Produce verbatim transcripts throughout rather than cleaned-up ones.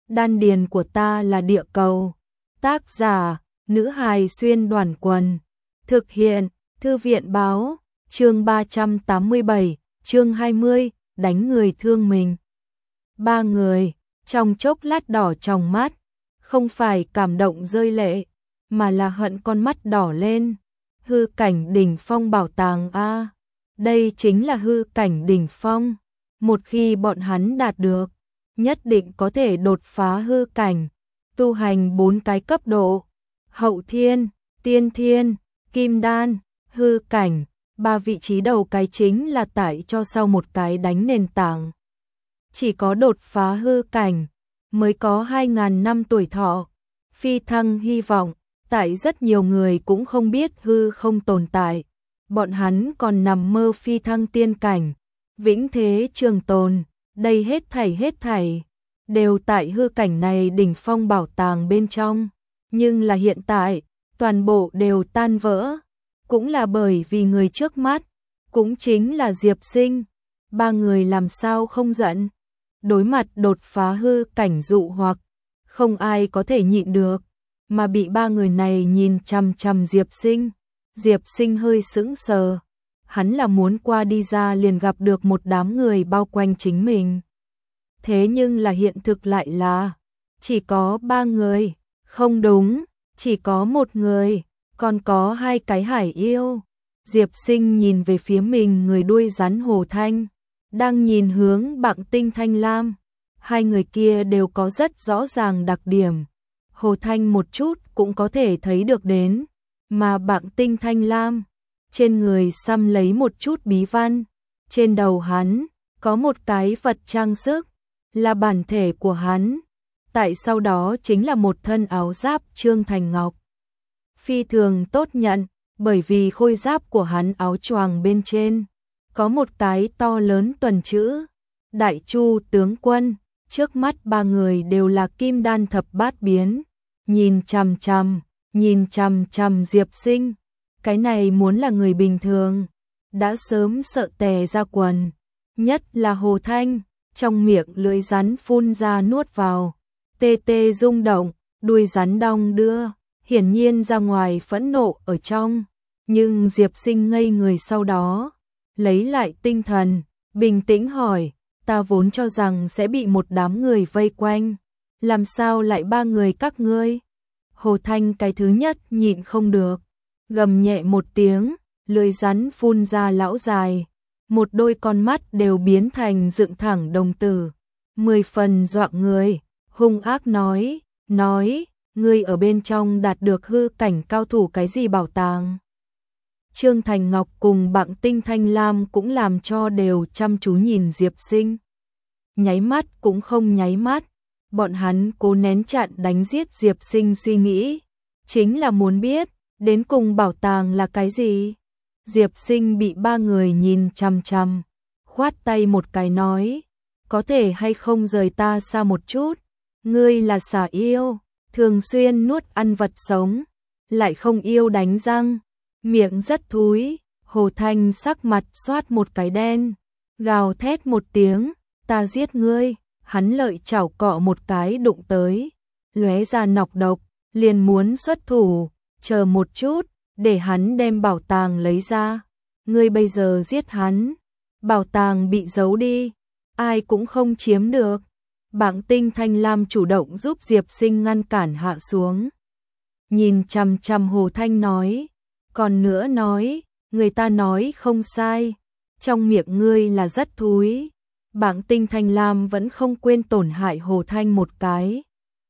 đan điền của ta là địa cầu. Tác giả, nữ hài xuyên đoàn quần. Thực hiện, thư viện báo, chương ba trăm tám mươi bảy, chương hai mươi, đánh người thương mình. Ba người, trong chốc lát đỏ trong mắt, không phải cảm động rơi lệ, mà là hận con mắt đỏ lên. Hư cảnh đỉnh phong bảo tàng a, đây chính là hư cảnh đỉnh phong. Một khi bọn hắn đạt được, nhất định có thể đột phá hư cảnh, tu hành bốn cái cấp độ: hậu thiên, tiên thiên, kim đan, hư cảnh. Ba vị trí đầu cái chính là tại cho sau một cái đánh nền tảng. Chỉ có đột phá hư cảnh mới có hai ngàn năm tuổi thọ, phi thăng hy vọng. Tại rất nhiều người cũng không biết hư không tồn tại, bọn hắn còn nằm mơ phi thăng tiên cảnh, vĩnh thế trường tồn. Đây hết thảy hết thảy đều tại hư cảnh này đỉnh phong bảo tàng bên trong. Nhưng là hiện tại, toàn bộ đều tan vỡ, cũng là bởi vì người trước mắt, cũng chính là Diệp Sinh. Ba người làm sao không giận? Đối mặt đột phá hư cảnh dụ hoặc, không ai có thể nhịn được, mà bị ba người này nhìn chằm chằm Diệp Sinh. Diệp Sinh hơi sững sờ, hắn là muốn qua đi ra liền gặp được một đám người bao quanh chính mình. Thế nhưng là hiện thực lại là chỉ có ba người, không đúng, chỉ có một người, còn có hai cái hải yêu. Diệp Sinh nhìn về phía mình người đuôi rắn Hồ Thanh, đang nhìn hướng Bặng Tinh Thanh Lam. Hai người kia đều có rất rõ ràng đặc điểm, Hồ Thanh một chút cũng có thể thấy được đến, mà Bặng Tinh Thanh Lam trên người xăm lấy một chút bí văn, trên đầu hắn có một cái vật trang sức, là bản thể của hắn. Tại sau đó chính là một thân áo giáp Trương Thành Ngọc phi thường tốt nhận, bởi vì khôi giáp của hắn áo choàng bên trên có một cái to lớn tuần chữ Đại Chu tướng quân. Trước mắt ba người đều là kim đan thập bát biến, nhìn chằm chằm, nhìn chằm chằm Diệp Sinh. Cái này muốn là người bình thường đã sớm sợ tè ra quần, nhất là Hồ Thanh, trong miệng lưỡi rắn phun ra nuốt vào, tê tê rung động, đuôi rắn đong đưa, hiển nhiên ra ngoài phẫn nộ ở trong. Nhưng Diệp Sinh ngây người sau đó, lấy lại tinh thần, bình tĩnh hỏi, ta vốn cho rằng sẽ bị một đám người vây quanh, làm sao lại ba người các ngươi? Hồ Thanh cái thứ nhất nhịn không được, gầm nhẹ một tiếng, lưỡi rắn phun ra lão dài, một đôi con mắt đều biến thành dựng thẳng đồng tử, mười phần dọa người, hung ác nói, nói, ngươi ở bên trong đạt được hư cảnh cao thủ cái gì bảo tàng? Trương Thành Ngọc cùng Bặng Tinh Thanh Lam cũng làm cho đều chăm chú nhìn Diệp Sinh. Nháy mắt cũng không nháy mắt, bọn hắn cố nén chặn đánh giết Diệp Sinh suy nghĩ, chính là muốn biết, đến cùng bảo tàng là cái gì? Diệp Sinh bị ba người nhìn chằm chằm, khoát tay một cái nói, có thể hay không rời ta xa một chút, ngươi là xà yêu, thường xuyên nuốt ăn vật sống, lại không yêu đánh răng, miệng rất thúi. Hồ Thanh sắc mặt xoát một cái đen, gào thét một tiếng, ta giết ngươi. Hắn lợi chảo cọ một cái đụng tới, lóe ra nọc độc, liền muốn xuất thủ, chờ một chút, để hắn đem bảo tàng lấy ra. Ngươi bây giờ giết hắn, bảo tàng bị giấu đi, ai cũng không chiếm được. Bặng Tinh Thanh Lam chủ động giúp Diệp Sinh ngăn cản hạ xuống, nhìn chằm chằm Hồ Thanh nói, còn nữa nói, người ta nói không sai, trong miệng ngươi là rất thúi. Bặng Tinh Thanh Lam vẫn không quên tổn hại Hồ Thanh một cái.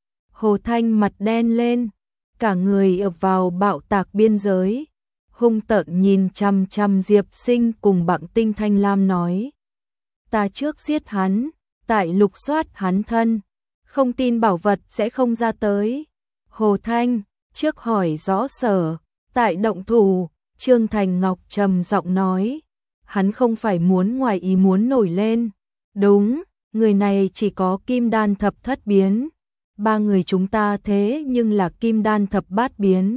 Hồ Thanh mặt đen lên, cả người ập vào bạo tạc biên giới, hung tợn nhìn chằm chằm Diệp Sinh cùng Bặng Tinh Thanh Lam nói, ta trước giết hắn, tại lục soát hắn thân, không tin bảo vật sẽ không ra tới. Hồ Thanh, trước hỏi rõ sở, tại động thủ. Trương Thành Ngọc trầm giọng nói, hắn không phải muốn ngoài ý muốn nổi lên. Đúng, người này chỉ có kim đan thập thất biến, ba người chúng ta thế nhưng là kim đan thập bát biến.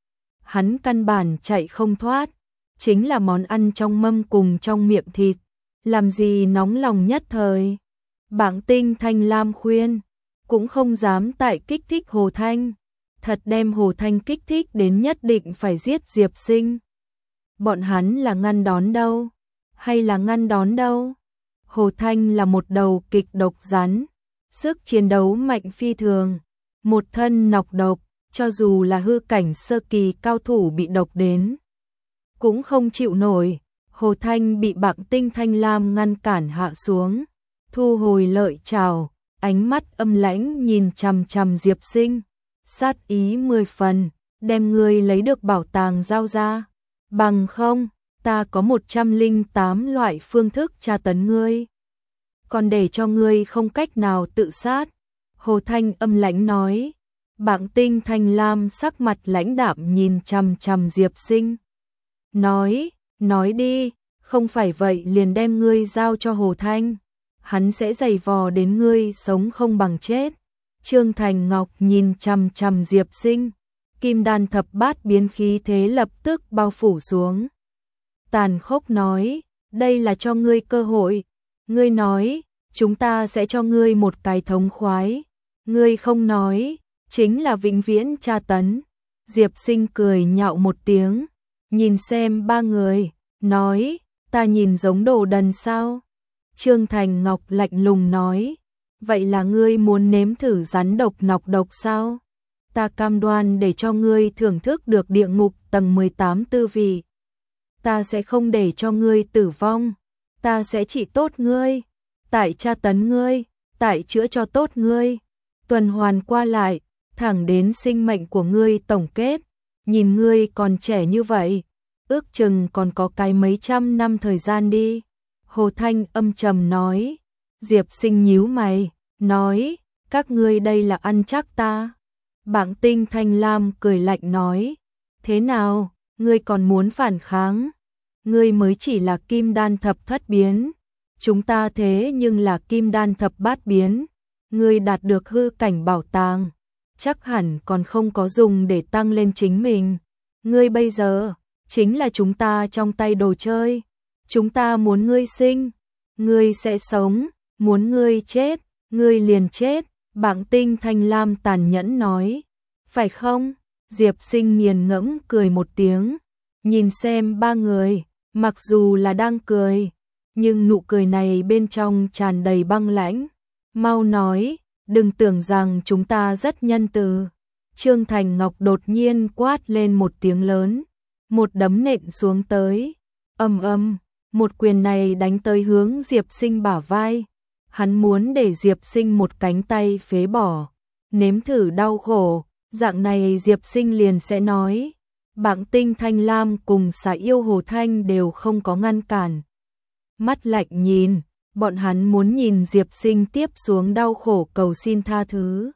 Hắn căn bản chạy không thoát, chính là món ăn trong mâm cùng trong miệng thịt, làm gì nóng lòng nhất thời. Bặng Tinh Thanh Lam khuyên, cũng không dám tại kích thích Hồ Thanh, thật đem Hồ Thanh kích thích đến nhất định phải giết Diệp Sinh. Bọn hắn là ngăn đón đâu, hay là ngăn đón đâu? Hồ Thanh là một đầu kịch độc rắn, sức chiến đấu mạnh phi thường, một thân nọc độc, cho dù là hư cảnh sơ kỳ cao thủ bị độc đến, cũng không chịu nổi. Hồ Thanh bị Bặng Tinh Thanh Lam ngăn cản hạ xuống, thu hồi lợi chảo, ánh mắt âm lãnh nhìn chằm chằm Diệp Sinh, sát ý mười phần, đem ngươi lấy được bảo tàng giao ra, bằng không, ta có một trăm linh tám loại phương thức tra tấn ngươi, còn để cho ngươi không cách nào tự sát. Hồ Thanh âm lãnh nói. Bặng Tinh Thanh Lam sắc mặt lãnh đạm nhìn chằm chằm Diệp Sinh, nói, nói đi, không phải vậy liền đem ngươi giao cho Hồ Thanh, hắn sẽ giày vò đến ngươi sống không bằng chết. Trương Thành Ngọc nhìn chằm chằm Diệp Sinh, kim đan thập bát biến khí thế lập tức bao phủ xuống. Tàn khốc nói, đây là cho ngươi cơ hội, ngươi nói, chúng ta sẽ cho ngươi một cái thống khoái, ngươi không nói, chính là vĩnh viễn tra tấn. Diệp Sinh cười nhạo một tiếng, nhìn xem ba người, nói, ta nhìn giống đồ đần sao? Trương Thành Ngọc lạnh lùng nói, vậy là ngươi muốn nếm thử rắn độc nọc độc sao? Ta cam đoan để cho ngươi thưởng thức được địa ngục tầng mười tám tư vị. Ta sẽ không để cho ngươi tử vong, ta sẽ trị tốt ngươi, tại tra tấn ngươi, tại chữa cho tốt ngươi, tuần hoàn qua lại, thẳng đến sinh mệnh của ngươi tổng kết. Nhìn ngươi còn trẻ như vậy, ước chừng còn có cái mấy trăm năm thời gian đi. Hồ Thanh âm trầm nói. Diệp Sinh nhíu mày, nói, các ngươi đây là ăn chắc ta. Bặng Tinh Thanh Lam cười lạnh nói, thế nào, ngươi còn muốn phản kháng? Ngươi mới chỉ là kim đan thập thất biến, chúng ta thế nhưng là kim đan thập bát biến, ngươi đạt được hư cảnh bảo tàng, chắc hẳn còn không có dùng để tăng lên chính mình. Ngươi bây giờ, chính là chúng ta trong tay đồ chơi, chúng ta muốn ngươi sinh, ngươi sẽ sống, muốn ngươi chết, ngươi liền chết. Bặng Tinh Thanh Lam tàn nhẫn nói, phải không? Diệp Sinh nghiền ngẫm cười một tiếng, nhìn xem ba người, mặc dù là đang cười, nhưng nụ cười này bên trong tràn đầy băng lãnh. Mau nói, đừng tưởng rằng chúng ta rất nhân từ. Trương Thành Ngọc đột nhiên quát lên một tiếng lớn, một đấm nện xuống tới, ầm ầm, một quyền này đánh tới hướng Diệp Sinh bả vai. Hắn muốn để Diệp Sinh một cánh tay phế bỏ, nếm thử đau khổ, dạng này Diệp Sinh liền sẽ nói. Bặng Tinh Thanh Lam cùng Xà Yêu Hồ Thanh đều không có ngăn cản. Mắt lạnh nhìn, bọn hắn muốn nhìn Diệp Sinh tiếp xuống đau khổ cầu xin tha thứ.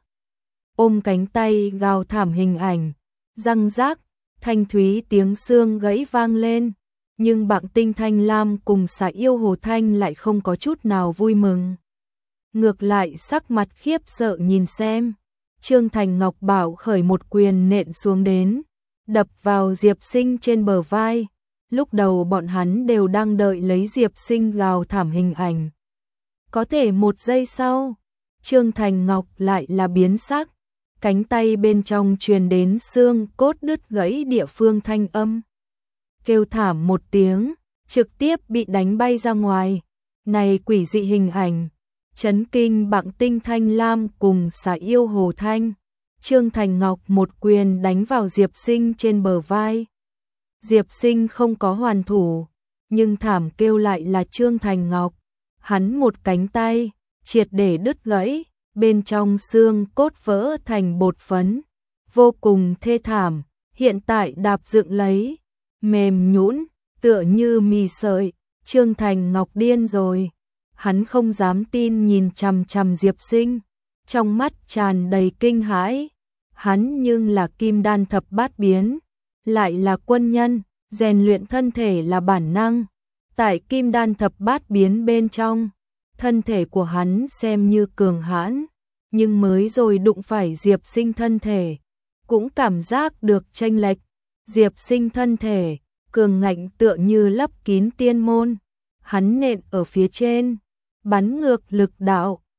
Ôm cánh tay gào thảm hình ảnh, răng rác, thanh thúy tiếng xương gãy vang lên. Nhưng Bặng Tinh Thanh Lam cùng Xà Yêu Hồ Thanh lại không có chút nào vui mừng. Ngược lại sắc mặt khiếp sợ nhìn xem. Trương Thành Ngọc bảo khởi một quyền nện xuống đến, đập vào Diệp Sinh trên bờ vai. Lúc đầu bọn hắn đều đang đợi lấy Diệp Sinh gào thảm hình ảnh. Có thể một giây sau, Trương Thành Ngọc lại là biến sắc, cánh tay bên trong truyền đến xương cốt đứt gãy địa phương thanh âm. Kêu thảm một tiếng, trực tiếp bị đánh bay ra ngoài. Này quỷ dị hình ảnh, chấn kinh Bặng Tinh Thanh Lam cùng Xà Yêu Hồ Thanh. Trương Thành Ngọc một quyền đánh vào Diệp Sinh trên bờ vai. Diệp Sinh không có hoàn thủ, nhưng thảm kêu lại là Trương Thành Ngọc. Hắn một cánh tay, triệt để đứt gãy, bên trong xương cốt vỡ thành bột phấn. Vô cùng thê thảm, hiện tại đạp dựng lấy, mềm nhũn, tựa như mì sợi. Trương Thành Ngọc điên rồi. Hắn không dám tin nhìn chằm chằm Diệp Sinh, trong mắt tràn đầy kinh hãi. Hắn nhưng là kim đan thập bát biến, lại là quân nhân, rèn luyện thân thể là bản năng. Tại kim đan thập bát biến bên trong, thân thể của hắn xem như cường hãn, nhưng mới rồi đụng phải Diệp Sinh thân thể, cũng cảm giác được chênh lệch. Diệp Sinh thân thể, cường ngạnh tựa như lấp kín tiên môn, hắn nện ở phía trên, bắn ngược lực đạo,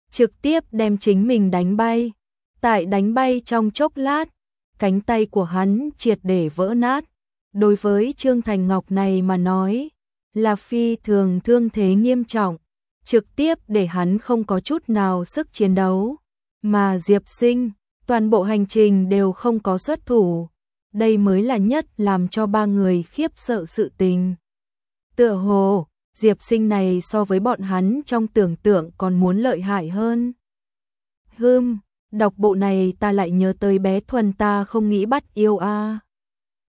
trực tiếp đem chính mình đánh bay. Tại đánh bay trong chốc lát, cánh tay của hắn triệt để vỡ nát. Đối với Trương Thành Ngọc này mà nói, là phi thường thương thế nghiêm trọng, trực tiếp để hắn không có chút nào sức chiến đấu. Mà Diệp Sinh, toàn bộ hành trình đều không có xuất thủ. Đây mới là nhất làm cho ba người khiếp sợ sự tình. Tựa hồ, Diệp Sinh này so với bọn hắn trong tưởng tượng còn muốn lợi hại hơn. Hừm, đọc bộ này ta lại nhớ tới bé Thuần ta không nghĩ bắt yêu a.